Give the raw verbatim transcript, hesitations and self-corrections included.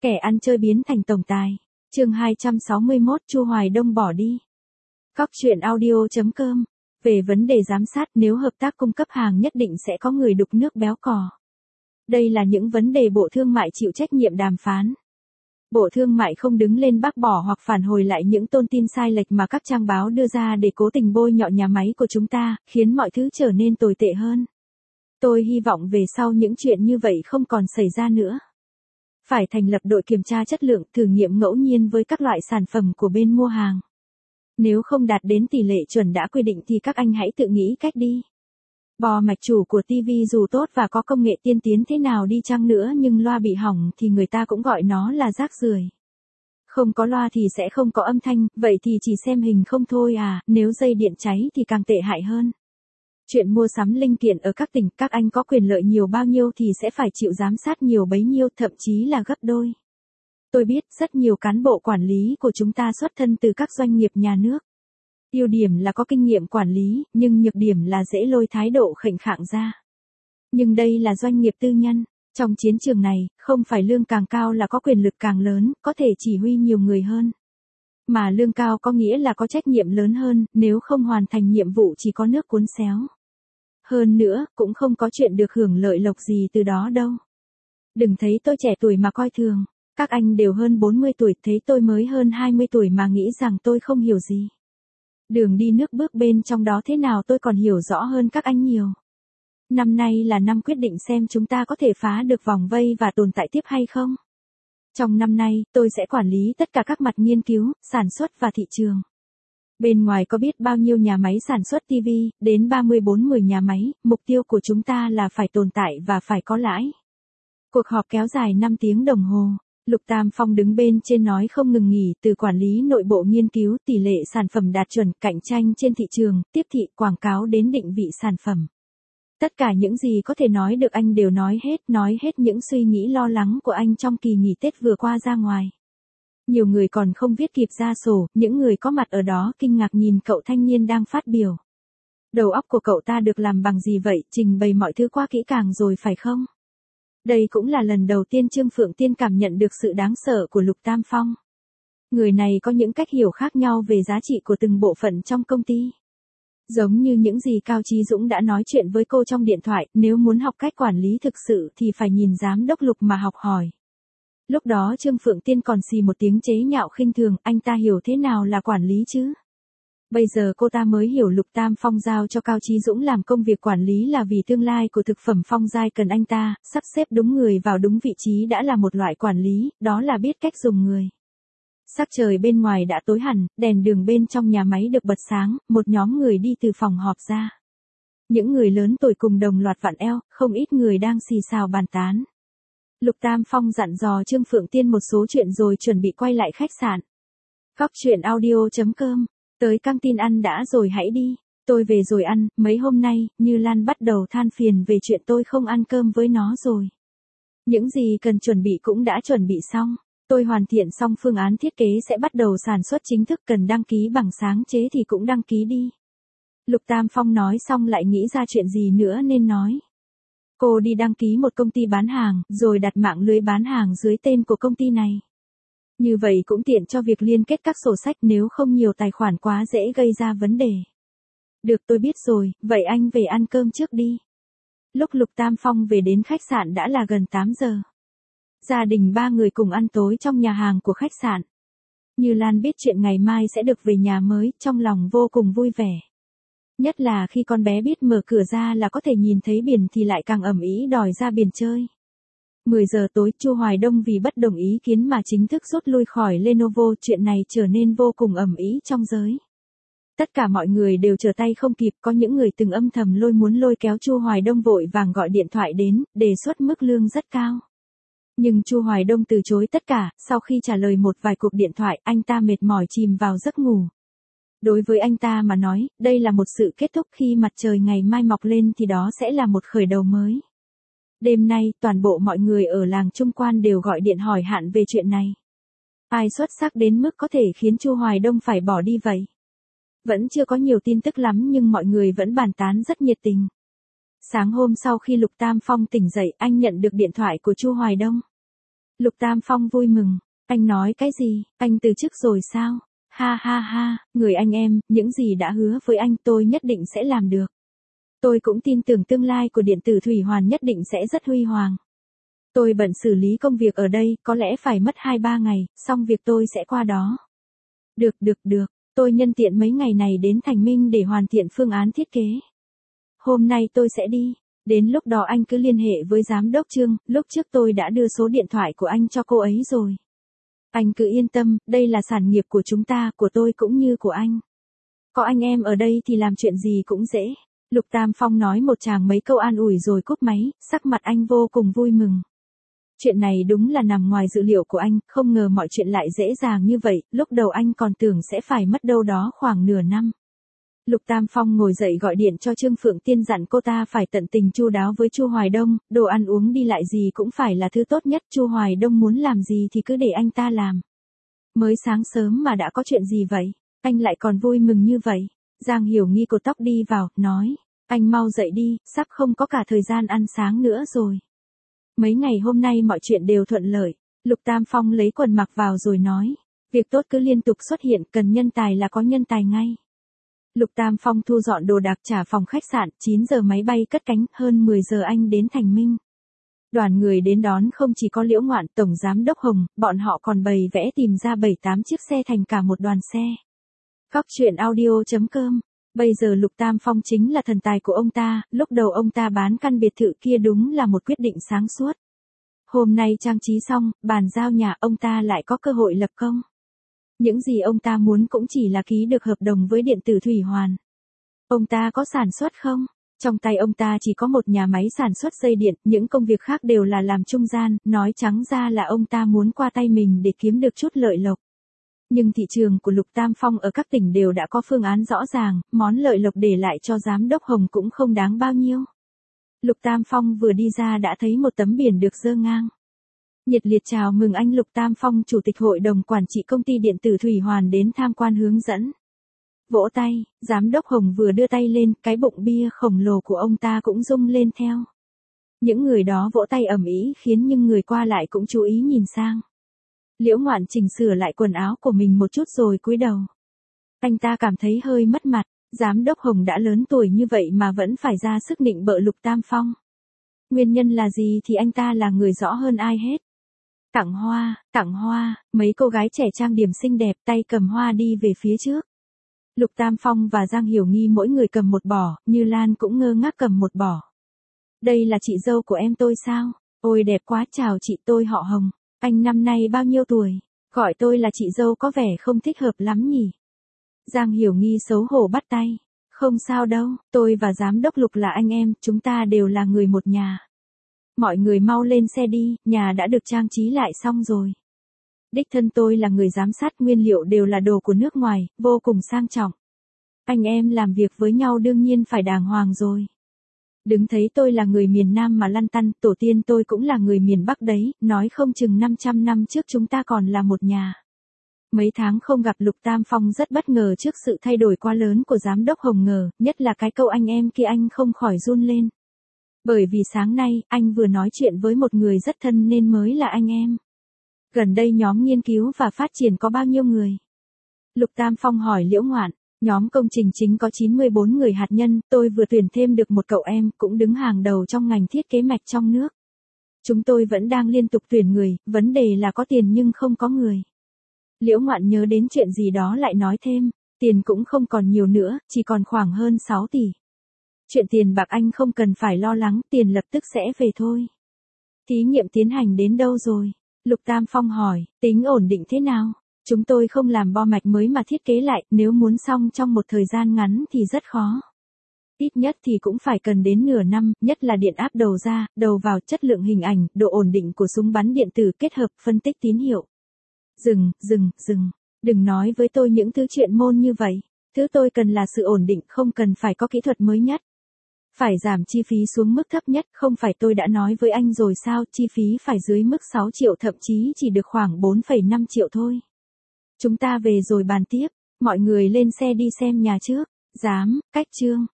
Kẻ ăn chơi biến thành tổng tài. Chương hai trăm sáu mươi mốt, Chu Hoài Đông bỏ đi. Cóc truyện audio chấm com. Về vấn đề giám sát, nếu hợp tác cung cấp hàng nhất định sẽ có người đục nước béo cò. Đây là những vấn đề Bộ Thương mại chịu trách nhiệm đàm phán. Bộ Thương mại không đứng lên bác bỏ hoặc phản hồi lại những thông tin sai lệch mà các trang báo đưa ra để cố tình bôi nhọ nhà máy của chúng ta, khiến mọi thứ trở nên tồi tệ hơn. Tôi hy vọng về sau những chuyện như vậy không còn xảy ra nữa. Phải thành lập đội kiểm tra chất lượng, thử nghiệm ngẫu nhiên với các loại sản phẩm của bên mua hàng. Nếu không đạt đến tỷ lệ chuẩn đã quy định thì các anh hãy tự nghĩ cách đi. Bò mạch chủ của ti vi dù tốt và có công nghệ tiên tiến thế nào đi chăng nữa nhưng loa bị hỏng thì người ta cũng gọi nó là rác rưởi. Không có loa thì sẽ không có âm thanh, vậy thì chỉ xem hình không thôi à, nếu dây điện cháy thì càng tệ hại hơn. Chuyện mua sắm linh kiện ở các tỉnh, các anh có quyền lợi nhiều bao nhiêu thì sẽ phải chịu giám sát nhiều bấy nhiêu, thậm chí là gấp đôi. Tôi biết rất nhiều cán bộ quản lý của chúng ta xuất thân từ các doanh nghiệp nhà nước. Ưu điểm là có kinh nghiệm quản lý, nhưng nhược điểm là dễ lôi thái độ khệnh khạng ra. Nhưng đây là doanh nghiệp tư nhân. Trong chiến trường này, không phải lương càng cao là có quyền lực càng lớn, có thể chỉ huy nhiều người hơn. Mà lương cao có nghĩa là có trách nhiệm lớn hơn, nếu không hoàn thành nhiệm vụ chỉ có nước cuốn xéo. Hơn nữa, cũng không có chuyện được hưởng lợi lộc gì từ đó đâu. Đừng thấy tôi trẻ tuổi mà coi thường. Các anh đều hơn bốn mươi tuổi, thấy tôi mới hơn hai mươi tuổi mà nghĩ rằng tôi không hiểu gì. Đường đi nước bước bên trong đó thế nào tôi còn hiểu rõ hơn các anh nhiều. Năm nay là năm quyết định xem chúng ta có thể phá được vòng vây và tồn tại tiếp hay không. Trong năm nay, tôi sẽ quản lý tất cả các mặt nghiên cứu, sản xuất và thị trường. Bên ngoài có biết bao nhiêu nhà máy sản xuất ti vi, đến ba mươi bốn mươi nhà máy, mục tiêu của chúng ta là phải tồn tại và phải có lãi. Cuộc họp kéo dài năm tiếng đồng hồ. Lục Tam Phong đứng bên trên nói không ngừng nghỉ, từ quản lý nội bộ nghiên cứu tỷ lệ sản phẩm đạt chuẩn, cạnh tranh trên thị trường, tiếp thị, quảng cáo đến định vị sản phẩm. Tất cả những gì có thể nói được anh đều nói hết, nói hết những suy nghĩ lo lắng của anh trong kỳ nghỉ Tết vừa qua ra ngoài. Nhiều người còn không viết kịp ra sổ, những người có mặt ở đó kinh ngạc nhìn cậu thanh niên đang phát biểu. Đầu óc của cậu ta được làm bằng gì vậy, trình bày mọi thứ quá kỹ càng rồi phải không? Đây cũng là lần đầu tiên Trương Phượng Tiên cảm nhận được sự đáng sợ của Lục Tam Phong. Người này có những cách hiểu khác nhau về giá trị của từng bộ phận trong công ty. Giống như những gì Cao Chí Dũng đã nói chuyện với cô trong điện thoại, nếu muốn học cách quản lý thực sự thì phải nhìn giám đốc Lục mà học hỏi. Lúc đó Trương Phượng Tiên còn xì một tiếng chế nhạo khinh thường, anh ta hiểu thế nào là quản lý chứ? Bây giờ cô ta mới hiểu Lục Tam Phong giao cho Cao Chí Dũng làm công việc quản lý là vì tương lai của thực phẩm Phong Giai cần anh ta, sắp xếp đúng người vào đúng vị trí đã là một loại quản lý, đó là biết cách dùng người. Sắc trời bên ngoài đã tối hẳn, đèn đường bên trong nhà máy được bật sáng, một nhóm người đi từ phòng họp ra. Những người lớn tuổi cùng đồng loạt vặn eo, không ít người đang xì xào bàn tán. Lục Tam Phong dặn dò Trương Phượng Tiên một số chuyện rồi chuẩn bị quay lại khách sạn. Cóc truyện audio chấm com. Tới căng tin ăn đã rồi hãy đi. Tôi về rồi ăn, mấy hôm nay, Như Lan bắt đầu than phiền về chuyện tôi không ăn cơm với nó rồi. Những gì cần chuẩn bị cũng đã chuẩn bị xong. Tôi hoàn thiện xong phương án thiết kế sẽ bắt đầu sản xuất chính thức, cần đăng ký bằng sáng chế thì cũng đăng ký đi. Lục Tam Phong nói xong lại nghĩ ra chuyện gì nữa nên nói. Cô đi đăng ký một công ty bán hàng, rồi đặt mạng lưới bán hàng dưới tên của công ty này. Như vậy cũng tiện cho việc liên kết các sổ sách, nếu không nhiều tài khoản quá dễ gây ra vấn đề. Được, tôi biết rồi, vậy anh về ăn cơm trước đi. Lúc Lục Tam Phong về đến khách sạn đã là gần tám giờ. Gia đình ba người cùng ăn tối trong nhà hàng của khách sạn. Như Lan biết chuyện ngày mai sẽ được về nhà mới, trong lòng vô cùng vui vẻ. Nhất là khi con bé biết mở cửa ra là có thể nhìn thấy biển thì lại càng ầm ĩ đòi ra biển chơi. mười giờ tối, Chu Hoài Đông vì bất đồng ý kiến mà chính thức rút lui khỏi Lenovo, chuyện này trở nên vô cùng ầm ĩ trong giới. Tất cả mọi người đều trở tay không kịp, có những người từng âm thầm lôi muốn lôi kéo Chu Hoài Đông vội vàng gọi điện thoại đến, đề xuất mức lương rất cao. Nhưng Chu Hoài Đông từ chối tất cả, sau khi trả lời một vài cuộc điện thoại, anh ta mệt mỏi chìm vào giấc ngủ. Đối với anh ta mà nói, đây là một sự kết thúc, khi mặt trời ngày mai mọc lên thì đó sẽ là một khởi đầu mới. Đêm nay, toàn bộ mọi người ở làng Trung Quan đều gọi điện hỏi hạn về chuyện này. Ai xuất sắc đến mức có thể khiến Chu Hoài Đông phải bỏ đi vậy? Vẫn chưa có nhiều tin tức lắm nhưng mọi người vẫn bàn tán rất nhiệt tình. Sáng hôm sau khi Lục Tam Phong tỉnh dậy, anh nhận được điện thoại của Chu Hoài Đông. Lục Tam Phong vui mừng, anh nói cái gì, anh từ chức rồi sao? Ha ha ha, người anh em, những gì đã hứa với anh tôi nhất định sẽ làm được. Tôi cũng tin tưởng tương lai của điện tử Thủy Hoàn nhất định sẽ rất huy hoàng. Tôi bận xử lý công việc ở đây, có lẽ phải mất hai ba ngày, xong việc tôi sẽ qua đó. Được được được, tôi nhân tiện mấy ngày này đến Thành Minh để hoàn thiện phương án thiết kế. Hôm nay tôi sẽ đi, đến lúc đó anh cứ liên hệ với giám đốc Trương, lúc trước tôi đã đưa số điện thoại của anh cho cô ấy rồi. Anh cứ yên tâm, đây là sản nghiệp của chúng ta, của tôi cũng như của anh. Có anh em ở đây thì làm chuyện gì cũng dễ. Lục Tam Phong nói một tràng mấy câu an ủi rồi cúp máy, sắc mặt anh vô cùng vui mừng. Chuyện này đúng là nằm ngoài dự liệu của anh, không ngờ mọi chuyện lại dễ dàng như vậy, lúc đầu anh còn tưởng sẽ phải mất đâu đó khoảng nửa năm. Lục Tam Phong ngồi dậy gọi điện cho Trương Phượng Tiên dặn cô ta phải tận tình chu đáo với Chu Hoài Đông, đồ ăn uống đi lại gì cũng phải là thứ tốt nhất, Chu Hoài Đông muốn làm gì thì cứ để anh ta làm. Mới sáng sớm mà đã có chuyện gì vậy, anh lại còn vui mừng như vậy. Giang Hiểu Nghi cột tóc đi vào, nói, anh mau dậy đi, sắp không có cả thời gian ăn sáng nữa rồi. Mấy ngày hôm nay mọi chuyện đều thuận lợi, Lục Tam Phong lấy quần mặc vào rồi nói, việc tốt cứ liên tục xuất hiện, cần nhân tài là có nhân tài ngay. Lục Tam Phong thu dọn đồ đạc trả phòng khách sạn, chín giờ máy bay cất cánh, hơn mười giờ anh đến Thành Minh. Đoàn người đến đón không chỉ có Liễu Ngoạn, Tổng Giám Đốc Hồng, bọn họ còn bày vẽ tìm ra bảy tám chiếc xe thành cả một đoàn xe. Cóc truyện audio chấm com. Bây giờ Lục Tam Phong chính là thần tài của ông ta, lúc đầu ông ta bán căn biệt thự kia đúng là một quyết định sáng suốt. Hôm nay trang trí xong, bàn giao nhà, ông ta lại có cơ hội lập công. Những gì ông ta muốn cũng chỉ là ký được hợp đồng với điện tử Thủy Hoàn. Ông ta có sản xuất không? Trong tay ông ta chỉ có một nhà máy sản xuất dây điện, những công việc khác đều là làm trung gian, nói trắng ra là ông ta muốn qua tay mình để kiếm được chút lợi lộc. Nhưng thị trường của Lục Tam Phong ở các tỉnh đều đã có phương án rõ ràng, món lợi lộc để lại cho Giám đốc Hồng cũng không đáng bao nhiêu. Lục Tam Phong vừa đi ra đã thấy một tấm biển được dơ ngang. Nhiệt liệt chào mừng anh Lục Tam Phong, Chủ tịch Hội đồng Quản trị Công ty Điện tử Thủy Hoàn đến tham quan hướng dẫn. Vỗ tay, Giám đốc Hồng vừa đưa tay lên, cái bụng bia khổng lồ của ông ta cũng rung lên theo. Những người đó vỗ tay ầm ĩ khiến những người qua lại cũng chú ý nhìn sang. Liễu Ngoạn chỉnh sửa lại quần áo của mình một chút rồi cúi đầu. Anh ta cảm thấy hơi mất mặt, Giám đốc Hồng đã lớn tuổi như vậy mà vẫn phải ra sức nịnh bợ Lục Tam Phong. Nguyên nhân là gì thì anh ta là người rõ hơn ai hết. Tặng hoa, tặng hoa, mấy cô gái trẻ trang điểm xinh đẹp tay cầm hoa đi về phía trước. Lục Tam Phong và Giang Hiểu Nghi mỗi người cầm một bỏ, Như Lan cũng ngơ ngác cầm một bỏ. Đây là chị dâu của em tôi sao? Ôi đẹp quá, chào chị, tôi họ Hồng. Anh năm nay bao nhiêu tuổi? Gọi tôi là chị dâu có vẻ không thích hợp lắm nhỉ? Giang Hiểu Nghi xấu hổ bắt tay. Không sao đâu, tôi và Giám đốc Lục là anh em, chúng ta đều là người một nhà. Mọi người mau lên xe đi, nhà đã được trang trí lại xong rồi. Đích thân tôi là người giám sát, nguyên liệu đều là đồ của nước ngoài, vô cùng sang trọng. Anh em làm việc với nhau đương nhiên phải đàng hoàng rồi. Đừng thấy tôi là người miền Nam mà lăn tăn, tổ tiên tôi cũng là người miền Bắc đấy, nói không chừng năm trăm năm trước chúng ta còn là một nhà. Mấy tháng không gặp Lục Tam Phong rất bất ngờ trước sự thay đổi quá lớn của Giám đốc Hồng, ngờ, nhất là cái câu anh em kia anh không khỏi run lên. Bởi vì sáng nay, anh vừa nói chuyện với một người rất thân nên mới là anh em. Gần đây nhóm nghiên cứu và phát triển có bao nhiêu người? Lục Tam Phong hỏi Liễu Ngoạn. Nhóm công trình chính có chín mươi bốn người hạt nhân, tôi vừa tuyển thêm được một cậu em, cũng đứng hàng đầu trong ngành thiết kế mạch trong nước. Chúng tôi vẫn đang liên tục tuyển người, vấn đề là có tiền nhưng không có người. Liễu Ngoạn nhớ đến chuyện gì đó lại nói thêm, tiền cũng không còn nhiều nữa, chỉ còn khoảng hơn sáu tỷ. Chuyện tiền bạc anh không cần phải lo lắng, tiền lập tức sẽ về thôi. Thí nghiệm tiến hành đến đâu rồi? Lục Tam Phong hỏi, tính ổn định thế nào? Chúng tôi không làm bo mạch mới mà thiết kế lại, nếu muốn xong trong một thời gian ngắn thì rất khó. Ít nhất thì cũng phải cần đến nửa năm, nhất là điện áp đầu ra, đầu vào, chất lượng hình ảnh, độ ổn định của súng bắn điện tử kết hợp phân tích tín hiệu. Dừng, dừng, dừng, đừng nói với tôi những thứ chuyện môn như vậy. Thứ tôi cần là sự ổn định, không cần phải có kỹ thuật mới nhất. Phải giảm chi phí xuống mức thấp nhất, không phải tôi đã nói với anh rồi sao, chi phí phải dưới mức sáu triệu, thậm chí chỉ được khoảng bốn phẩy năm triệu thôi. Chúng ta về rồi bàn tiếp, mọi người lên xe đi xem nhà trước. Dám, cách Trương.